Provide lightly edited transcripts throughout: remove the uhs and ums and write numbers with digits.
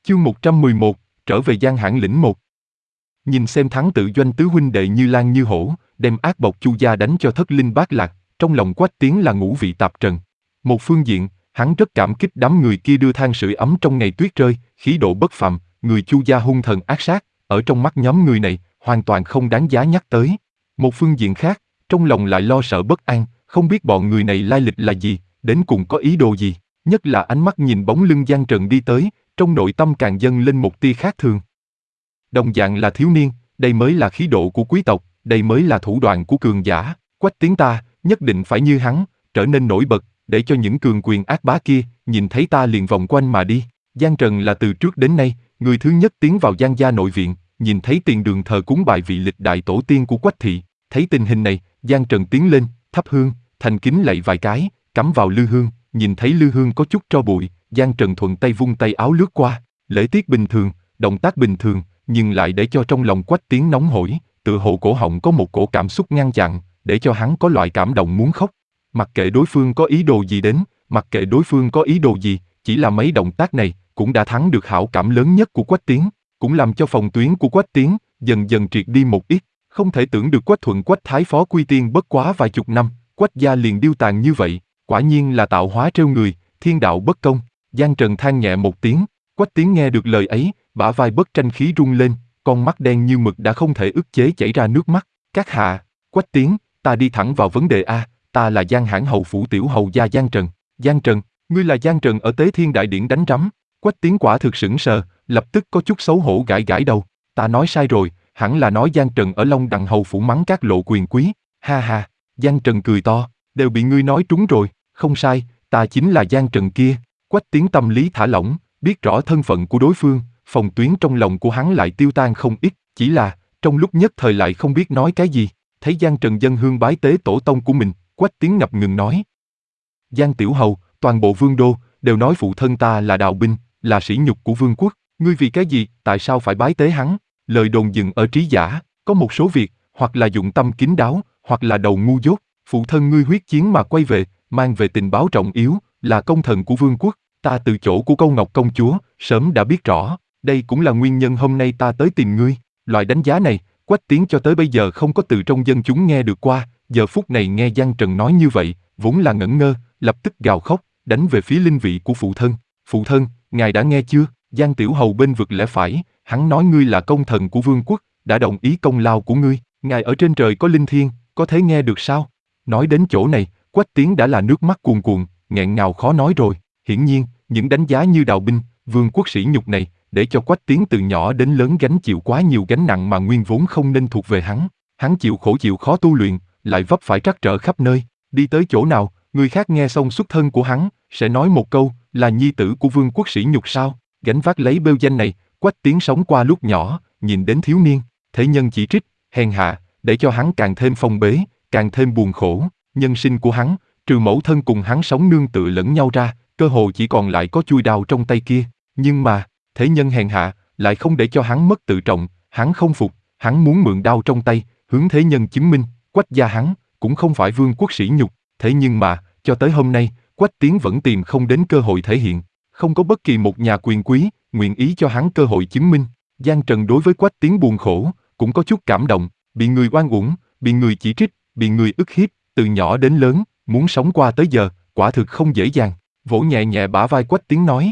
Chương 111, trở về Giang Hãn Lĩnh 1. Nhìn xem thắng tự doanh tứ huynh đệ như lan như hổ, đem ác bộc Chu gia đánh cho thất linh bát lạc, trong lòng Quách Tiến là ngũ vị tạp trần. Một phương diện, hắn rất cảm kích đám người kia đưa than sưởi ấm trong ngày tuyết rơi, khí độ bất phàm, người Chu gia hung thần ác sát, ở trong mắt nhóm người này, hoàn toàn không đáng giá nhắc tới. Một phương diện khác, trong lòng lại lo sợ bất an, không biết bọn người này lai lịch là gì, đến cùng có ý đồ gì, nhất là ánh mắt nhìn bóng lưng Giang Trần đi tới, trong nội tâm càng dâng lên một tia khác thường. Đồng dạng là thiếu niên, đây mới là khí độ của quý tộc, đây mới là thủ đoạn của cường giả. Quách Tiến ta, nhất định phải như hắn, trở nên nổi bật, để cho những cường quyền ác bá kia, nhìn thấy ta liền vòng quanh mà đi. Giang Trần là từ trước đến nay, người thứ nhất tiến vào Giang gia nội viện, nhìn thấy tiền đường thờ cúng bài vị lịch đại tổ tiên của Quách thị. Thấy tình hình này, Giang Trần tiến lên, thắp hương, thành kính lạy vài cái, cắm vào lư hương, nhìn thấy lư hương có chút tro bụi, Giang Trần thuận tay vung tay áo lướt qua, lễ tiết bình thường, động tác bình thường, nhưng lại để cho trong lòng Quách Tiến nóng hổi, tựa hồ cổ họng có một cổ cảm xúc ngăn chặn, để cho hắn có loại cảm động muốn khóc. Mặc kệ đối phương có ý đồ gì đến, mặc kệ đối phương có ý đồ gì, chỉ là mấy động tác này cũng đã thắng được hảo cảm lớn nhất của Quách Tiến, cũng làm cho phòng tuyến của Quách Tiến dần dần triệt đi một ít. Không thể tưởng được Quách Thuận Quách Thái phó quy tiên bất quá vài chục năm, Quách gia liền điêu tàn như vậy, quả nhiên là tạo hóa trêu người, thiên đạo bất công. Giang Trần than nhẹ một tiếng, Quách Tiến nghe được lời ấy, bả vai bất tranh khí rung lên, con mắt đen như mực đã không thể ức chế chảy ra nước mắt. Các hạ, Quách Tiến, ta đi thẳng vào vấn đề a, ta là Giang Hãn hầu phủ tiểu hầu gia Giang Trần. Giang Trần, ngươi là Giang Trần ở Tế Thiên Đại Điển đánh rắm. Quách Tiến quả thực sững sờ, lập tức có chút xấu hổ gãi gãi đầu. Ta nói sai rồi, hẳn là nói Giang Trần ở Long Đằng hầu phủ mắng các lộ quyền quý. Ha ha, Giang Trần cười to, đều bị ngươi nói trúng rồi, không sai, ta chính là Giang Trần kia. Quách Tiến tâm lý thả lỏng, biết rõ thân phận của đối phương, phòng tuyến trong lòng của hắn lại tiêu tan không ít, chỉ là, trong lúc nhất thời lại không biết nói cái gì. Thấy Giang Trần dâng hương bái tế tổ tông của mình, Quách Tiến ngập ngừng nói. Giang tiểu hầu, toàn bộ vương đô, đều nói phụ thân ta là đạo binh, là sỉ nhục của vương quốc, ngươi vì cái gì, tại sao phải bái tế hắn? Lời đồn dừng ở trí giả, có một số việc, hoặc là dụng tâm kín đáo, hoặc là đầu ngu dốt, phụ thân ngươi huyết chiến mà quay về, mang về tình báo trọng yếu, là công thần của vương quốc, ta từ chỗ của Câu Ngọc công chúa, sớm đã biết rõ, đây cũng là nguyên nhân hôm nay ta tới tìm ngươi. Loại đánh giá này, Quách Tiến cho tới bây giờ không có từ trong dân chúng nghe được qua, giờ phút này nghe Giang Trần nói như vậy, vốn là ngẩn ngơ, lập tức gào khóc, đánh về phía linh vị của phụ thân. Phụ thân, ngài đã nghe chưa? Giang tiểu hầu bên vực lẽ phải, hắn nói ngươi là công thần của vương quốc, đã đồng ý công lao của ngươi, ngài ở trên trời có linh thiêng, có thể nghe được sao? Nói đến chỗ này, Quách Tiến đã là nước mắt cuồn cuộn, nghẹn ngào khó nói rồi. Hiển nhiên, những đánh giá như đạo binh, vương quốc sỉ nhục này, để cho Quách Tiến từ nhỏ đến lớn gánh chịu quá nhiều gánh nặng mà nguyên vốn không nên thuộc về hắn. Hắn chịu khổ chịu khó tu luyện, lại vấp phải trắc trở khắp nơi, đi tới chỗ nào, người khác nghe xong xuất thân của hắn, sẽ nói một câu, là nhi tử của vương quốc sỉ nhục sao? Gánh vác lấy bêu danh này, Quách Tiến sống qua lúc nhỏ, nhìn đến thiếu niên, thế nhân chỉ trích, hèn hạ, để cho hắn càng thêm phong bế, càng thêm buồn khổ. Nhân sinh của hắn, trừ mẫu thân cùng hắn sống nương tựa lẫn nhau ra, cơ hồ chỉ còn lại có chuôi đao trong tay kia. Nhưng mà, thế nhân hèn hạ, lại không để cho hắn mất tự trọng, hắn không phục, hắn muốn mượn đao trong tay, hướng thế nhân chứng minh, Quách gia hắn, cũng không phải vương quốc sỉ nhục. Thế nhưng mà, cho tới hôm nay, Quách Tiến vẫn tìm không đến cơ hội thể hiện, không có bất kỳ một nhà quyền quý, nguyện ý cho hắn cơ hội chứng minh. Giang Trần đối với Quách Tiến buồn khổ, cũng có chút cảm động, bị người oan uổng, bị người chỉ trích, bị người ức hiếp, từ nhỏ đến lớn, muốn sống qua tới giờ, quả thực không dễ dàng. Vỗ nhẹ nhẹ bả vai Quách Tiến nói.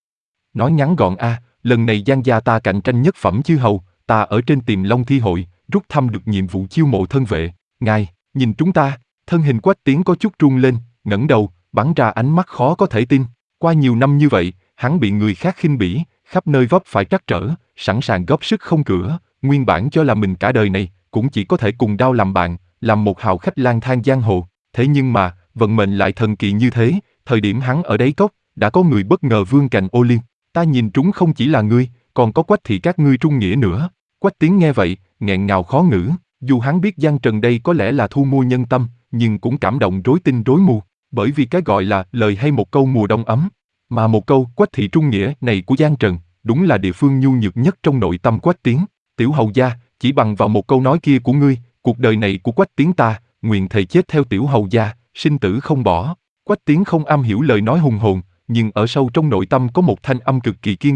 Nói ngắn gọn lần này Giang gia ta cạnh tranh nhất phẩm chư hầu, ta ở trên Tiềm Long thi hội, rút thăm được nhiệm vụ chiêu mộ thân vệ. Ngài, nhìn chúng ta, thân hình Quách Tiến có chút run lên, ngẩng đầu, bắn ra ánh mắt khó có thể tin. Qua nhiều năm như vậy, hắn bị người khác khinh bỉ, khắp nơi vấp phải trắc trở, sẵn sàng góp sức không cửa, nguyên bản cho là mình cả đời này, cũng chỉ có thể cùng đao làm bạn, làm một hào khách lang thang giang hồ. Thế nhưng mà, vận mệnh lại thần kỳ như thế, thời điểm hắn ở đáy cốc, đã có người bất ngờ vươn cành ô liu. Ta nhìn trúng không chỉ là ngươi, còn có Quách thị các ngươi trung nghĩa nữa. Quách Tiến nghe vậy, nghẹn ngào khó ngữ, dù hắn biết Giang Trần đây có lẽ là thu mua nhân tâm, nhưng cũng cảm động rối tinh rối mù, bởi vì cái gọi là lời hay một câu mùa đông ấm, mà một câu Quách thị trung nghĩa này của Giang Trần, đúng là địa phương nhu nhược nhất trong nội tâm Quách Tiến. Tiểu hầu gia, chỉ bằng vào một câu nói kia của ngươi, cuộc đời này của Quách Tiến ta, nguyện thề chết theo tiểu hầu gia, sinh tử không bỏ. Quách Tiến không am hiểu lời nói hùng hồn, nhưng ở sâu trong nội tâm có một thanh âm cực kỳ kiên định,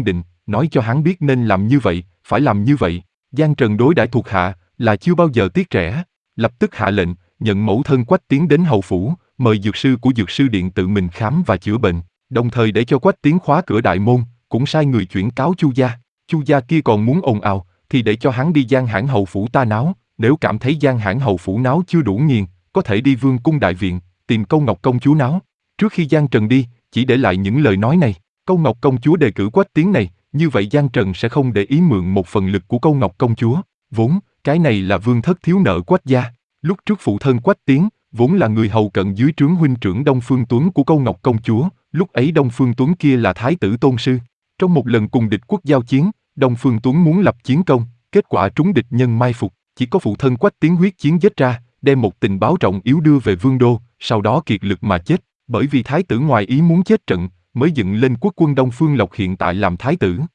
nói cho hắn biết nên làm như vậy, phải làm như vậy. Giang Trần đối đãi thuộc hạ là chưa bao giờ tiếc rẻ, lập tức hạ lệnh, nhận mẫu thân Quách Tiến đến hầu phủ, mời dược sư của dược sư điện tự mình khám và chữa bệnh, đồng thời để cho Quách Tiến khóa cửa đại môn, cũng sai người chuyển cáo Chu gia. Chu gia kia còn muốn ồn ào, thì để cho hắn đi Giang Hãn hầu phủ ta náo, nếu cảm thấy Giang Hãn hầu phủ náo chưa đủ nghiền, có thể đi Vương cung đại viện, tìm Câu Ngọc công chúa náo. Trước khi Giang Trần đi, chỉ để lại những lời nói này, Câu Ngọc công chúa đề cử Quách Tiến này, như vậy Giang Trần sẽ không để ý mượn một phần lực của Câu Ngọc công chúa, vốn, cái này là vương thất thiếu nợ Quách gia. Lúc trước phụ thân Quách Tiến, vốn là người hầu cận dưới trướng huynh trưởng Đông Phương Tuấn của Câu Ngọc công chúa, lúc ấy Đông Phương Tuấn kia là thái tử tôn sư. Trong một lần cùng địch quốc giao chiến, Đông Phương Tuấn muốn lập chiến công, kết quả trúng địch nhân mai phục, chỉ có phụ thân Quách Tiến huyết chiến giết ra, đem một tình báo trọng yếu đưa về vương đô, sau đó kiệt lực mà chết, bởi vì thái tử ngoài ý muốn chết trận, mới dựng lên quốc quân Đông Phương Lộc hiện tại làm thái tử.